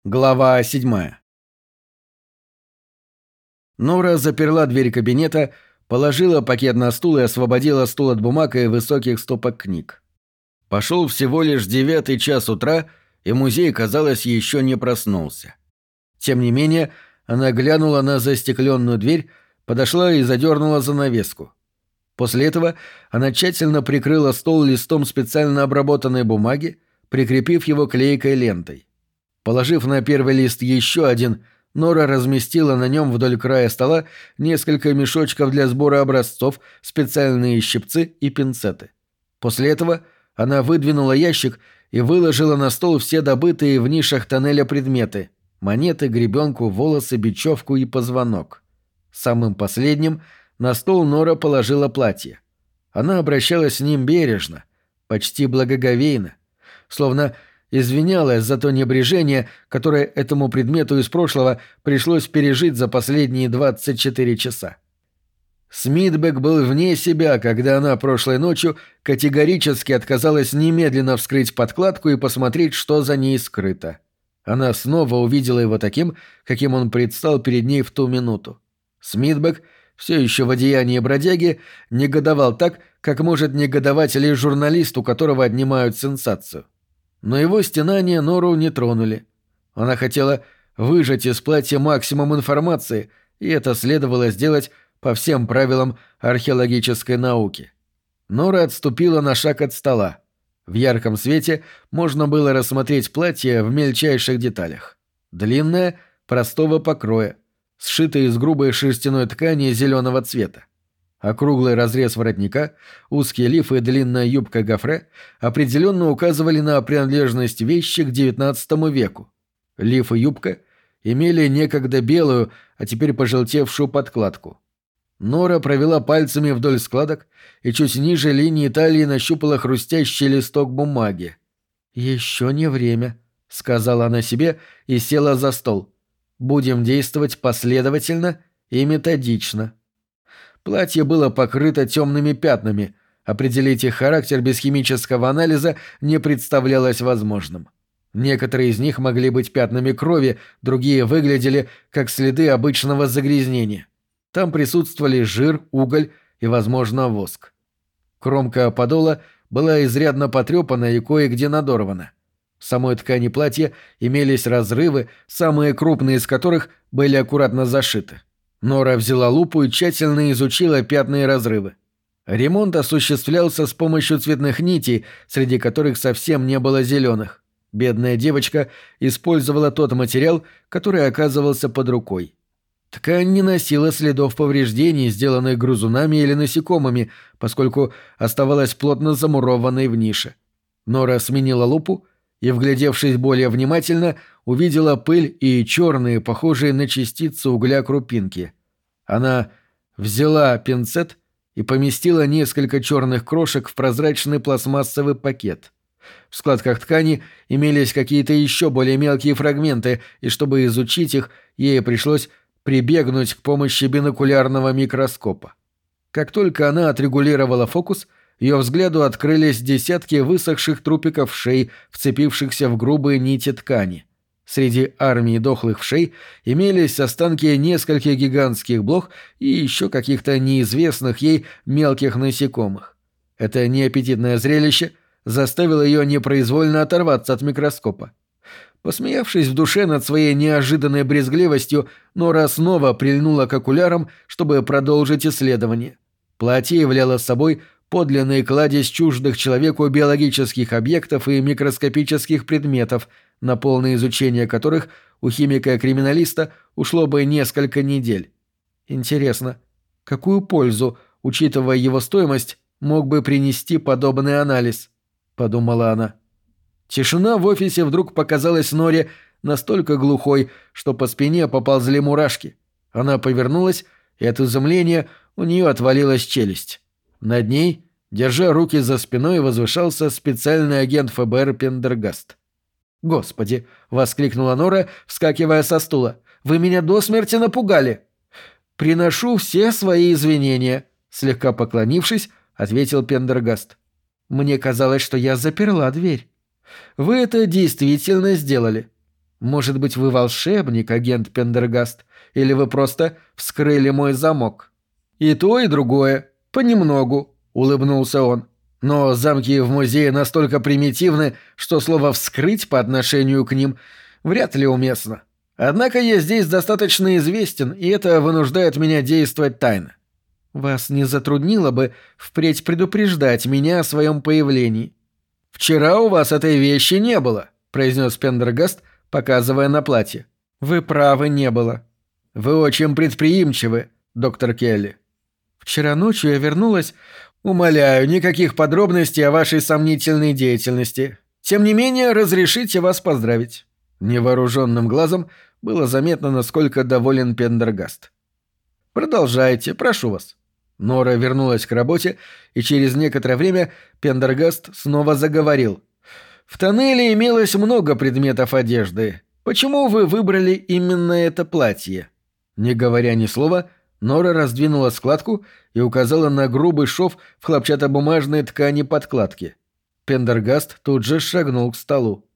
Глава 7. Нора заперла дверь кабинета, положила пакет на стул и освободила стул от бумаг и высоких стопок книг. Пошел всего лишь 9 час утра, и музей, казалось, еще не проснулся. Тем не менее, она глянула на застекленную дверь, подошла и задернула занавеску. После этого она тщательно прикрыла стол листом специально обработанной бумаги, прикрепив его клейкой лентой. Положив на первый лист еще один, Нора разместила на нем вдоль края стола несколько мешочков для сбора образцов, специальные щипцы и пинцеты. После этого она выдвинула ящик и выложила на стол все добытые в нишах тоннеля предметы – монеты, гребенку, волосы, бечевку и позвонок. Самым последним на стол Нора положила платье. Она обращалась с ним бережно, почти благоговейно, словно извинялась за то небрежение, которое этому предмету из прошлого пришлось пережить за последние 24 часа. Смитбек был вне себя, когда она прошлой ночью категорически отказалась немедленно вскрыть подкладку и посмотреть, что за ней скрыто. Она снова увидела его таким, каким он предстал перед ней в ту минуту. Смитбек, все еще в одеянии бродяги, негодовал так, как может негодовать лишь журналист, у которого отнимают сенсацию. Но его стенания Нору не тронули. Она хотела выжать из платья максимум информации, и это следовало сделать по всем правилам археологической науки. Нора отступила на шаг от стола. В ярком свете можно было рассмотреть платье в мельчайших деталях. Длинное, простого покроя, сшитое из грубой шерстяной ткани зеленого цвета. Округлый разрез воротника, узкий лиф и длинная юбка гофре определенно указывали на принадлежность вещи к XIX веку. Лиф и юбка имели некогда белую, а теперь пожелтевшую подкладку. Нора провела пальцами вдоль складок и чуть ниже линии талии нащупала хрустящий листок бумаги. «Еще не время», — сказала она себе и села за стол. «Будем действовать последовательно и методично». Платье было покрыто темными пятнами. Определить их характер без химического анализа не представлялось возможным. Некоторые из них могли быть пятнами крови, другие выглядели как следы обычного загрязнения. Там присутствовали жир, уголь и, возможно, воск. Кромка подола была изрядно потрепана и кое-где надорвана. В самой ткани платья имелись разрывы, самые крупные из которых были аккуратно зашиты. Нора взяла лупу и тщательно изучила пятна и разрывы. Ремонт осуществлялся с помощью цветных нитей, среди которых совсем не было зеленых. Бедная девочка использовала тот материал, который оказывался под рукой. Ткань не носила следов повреждений, сделанных грызунами или насекомыми, поскольку оставалась плотно замурованной в нише. Нора сменила лупу и, вглядевшись более внимательно, увидела пыль и черные, похожие на частицы угля крупинки. Она взяла пинцет и поместила несколько черных крошек в прозрачный пластмассовый пакет. В складках ткани имелись какие-то еще более мелкие фрагменты, и чтобы изучить их, ей пришлось прибегнуть к помощи бинокулярного микроскопа. Как только она отрегулировала фокус, ее взгляду открылись десятки высохших трупиков вшей, вцепившихся в грубые нити ткани. Среди армии дохлых вшей имелись останки нескольких гигантских блох и еще каких-то неизвестных ей мелких насекомых. Это неаппетитное зрелище заставило ее непроизвольно оторваться от микроскопа. Посмеявшись в душе над своей неожиданной брезгливостью, Нора снова прильнула к окулярам, чтобы продолжить исследование. Платье являло собой подлинный кладезь чуждых человеку биологических объектов и микроскопических предметов, на полное изучение которых у химика-криминалиста ушло бы несколько недель. Интересно, какую пользу, учитывая его стоимость, мог бы принести подобный анализ? — подумала она. Тишина в офисе вдруг показалась Норе настолько глухой, что по спине поползли мурашки. Она повернулась, и от изумления у нее отвалилась челюсть. Над ней, держа руки за спиной, возвышался специальный агент ФБР Пендергаст. «Господи!» — воскликнула Нора, вскакивая со стула. «Вы меня до смерти напугали!» «Приношу все свои извинения», — слегка поклонившись, ответил Пендергаст. «Мне казалось, что я заперла дверь». «Вы это действительно сделали». Может быть, вы волшебник, агент Пендергаст, или вы просто вскрыли мой замок?» «И то, и другое. Понемногу», — улыбнулся он. «Но замки в музее настолько примитивны, что слово «вскрыть» по отношению к ним вряд ли уместно. Однако я здесь достаточно известен, и это вынуждает меня действовать тайно. Вас не затруднило бы впредь предупреждать меня о своем появлении?» «Вчера у вас этой вещи не было», — произнес Пендергаст, показывая на платье. «Вы правы, не было. Вы очень предприимчивы, доктор Келли. Вчера ночью я вернулась. Умоляю, никаких подробностей о вашей сомнительной деятельности. Тем не менее, разрешите вас поздравить». Невооруженным глазом было заметно, насколько доволен Пендергаст. «Продолжайте, прошу вас». Нора вернулась к работе, и через некоторое время Пендергаст снова заговорил. «В тоннеле имелось много предметов одежды. Почему вы выбрали именно это платье?» Не говоря ни слова, Нора раздвинула складку и указала на грубый шов в хлопчатобумажной ткани подкладки. Пендергаст тут же шагнул к столу.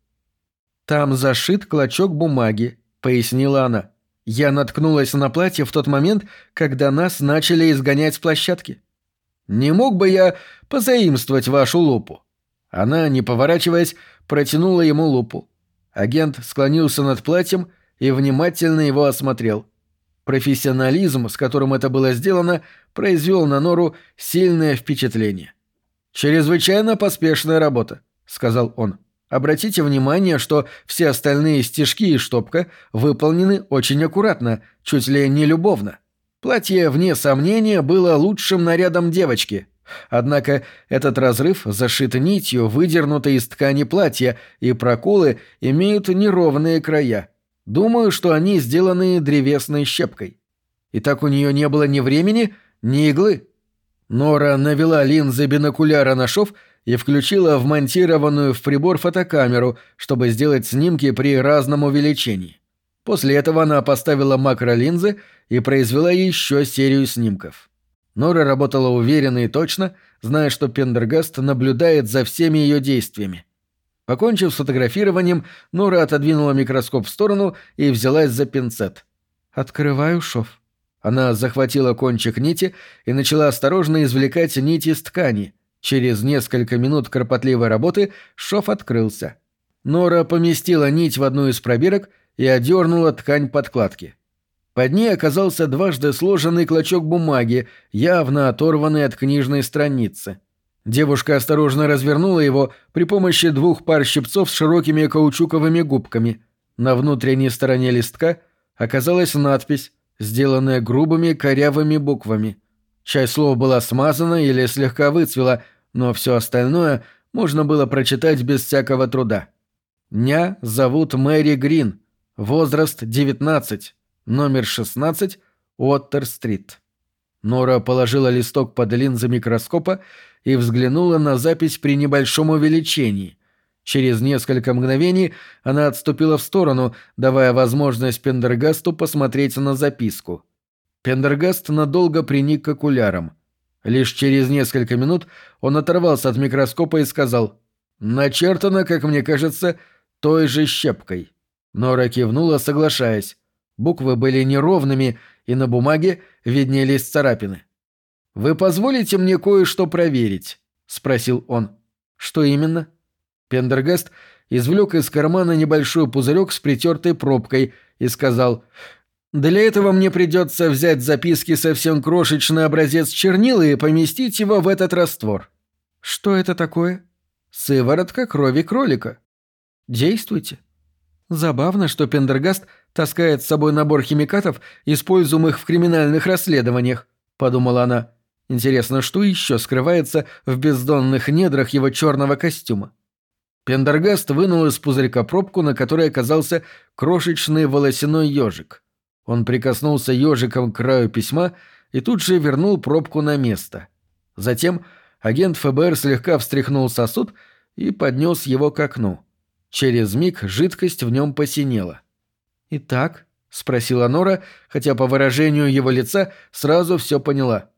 «Там зашит клочок бумаги», — пояснила она. «Я наткнулась на платье в тот момент, когда нас начали изгонять с площадки. Не мог бы я позаимствовать вашу лупу?» Она, не поворачиваясь, протянула ему лупу. Агент склонился над платьем и внимательно его осмотрел. Профессионализм, с которым это было сделано, произвел на Нору сильное впечатление. «Чрезвычайно поспешная работа», — сказал он. «Обратите внимание, что все остальные стежки и штопка выполнены очень аккуратно, чуть ли не любовно. Платье, вне сомнения, было лучшим нарядом девочки. Однако этот разрыв зашит нитью, выдернутой из ткани платья, и проколы имеют неровные края. Думаю, что они сделаны древесной щепкой. И так у нее не было ни времени, ни иглы». Нора навела линзы бинокуляра на шов и включила вмонтированную в прибор фотокамеру, чтобы сделать снимки при разном увеличении. После этого она поставила макролинзы и произвела еще серию снимков. Нора работала уверенно и точно, зная, что Пендергаст наблюдает за всеми ее действиями. Покончив с фотографированием, Нора отодвинула микроскоп в сторону и взялась за пинцет. «Открываю шов». Она захватила кончик нити и начала осторожно извлекать нить из ткани. Через несколько минут кропотливой работы шов открылся. Нора поместила нить в одну из пробирок и одернула ткань подкладки. Под ней оказался дважды сложенный клочок бумаги, явно оторванный от книжной страницы. Девушка осторожно развернула его при помощи 2 пар щипцов с широкими каучуковыми губками. На внутренней стороне листка оказалась надпись, сделанная грубыми корявыми буквами. Часть слов была смазана или слегка выцвела, но все остальное можно было прочитать без всякого труда. «Ня зовут Мэри Грин. Возраст 19. Номер 16. Уоттер-стрит». Нора положила листок под линзы микроскопа и взглянула на запись при небольшом увеличении. Через несколько мгновений она отступила в сторону, давая возможность Пендергасту посмотреть на записку. Пендергаст надолго приник к окулярам. Лишь через несколько минут он оторвался от микроскопа и сказал: «Начертано, как мне кажется, той же щепкой». Нора кивнула, соглашаясь. Буквы были неровными, и на бумаге виднелись царапины. «Вы позволите мне кое-что проверить?» — спросил он. «Что именно?» Пендергаст извлек из кармана небольшой пузырек с притертой пробкой и сказал: «Для этого мне придется взять записки совсем крошечный образец чернил и поместить его в этот раствор». «Что это такое?» «Сыворотка крови кролика». «Действуйте». Забавно, что Пендергаст таскает с собой набор химикатов, используемых в криминальных расследованиях, подумала она. Интересно, что еще скрывается в бездонных недрах его черного костюма? Пендергаст вынул из пузырька пробку, на которой оказался крошечный волосяной ежик. Он прикоснулся ежиком к краю письма и тут же вернул пробку на место. Затем агент ФБР слегка встряхнул сосуд и поднес его к окну. Через миг жидкость в нем посинела. «Итак?» — спросила Нора, хотя по выражению его лица сразу все поняла.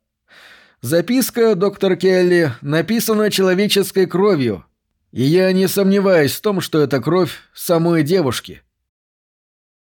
«Записка, доктор Келли, написана человеческой кровью, и я не сомневаюсь в том, что это кровь самой девушки».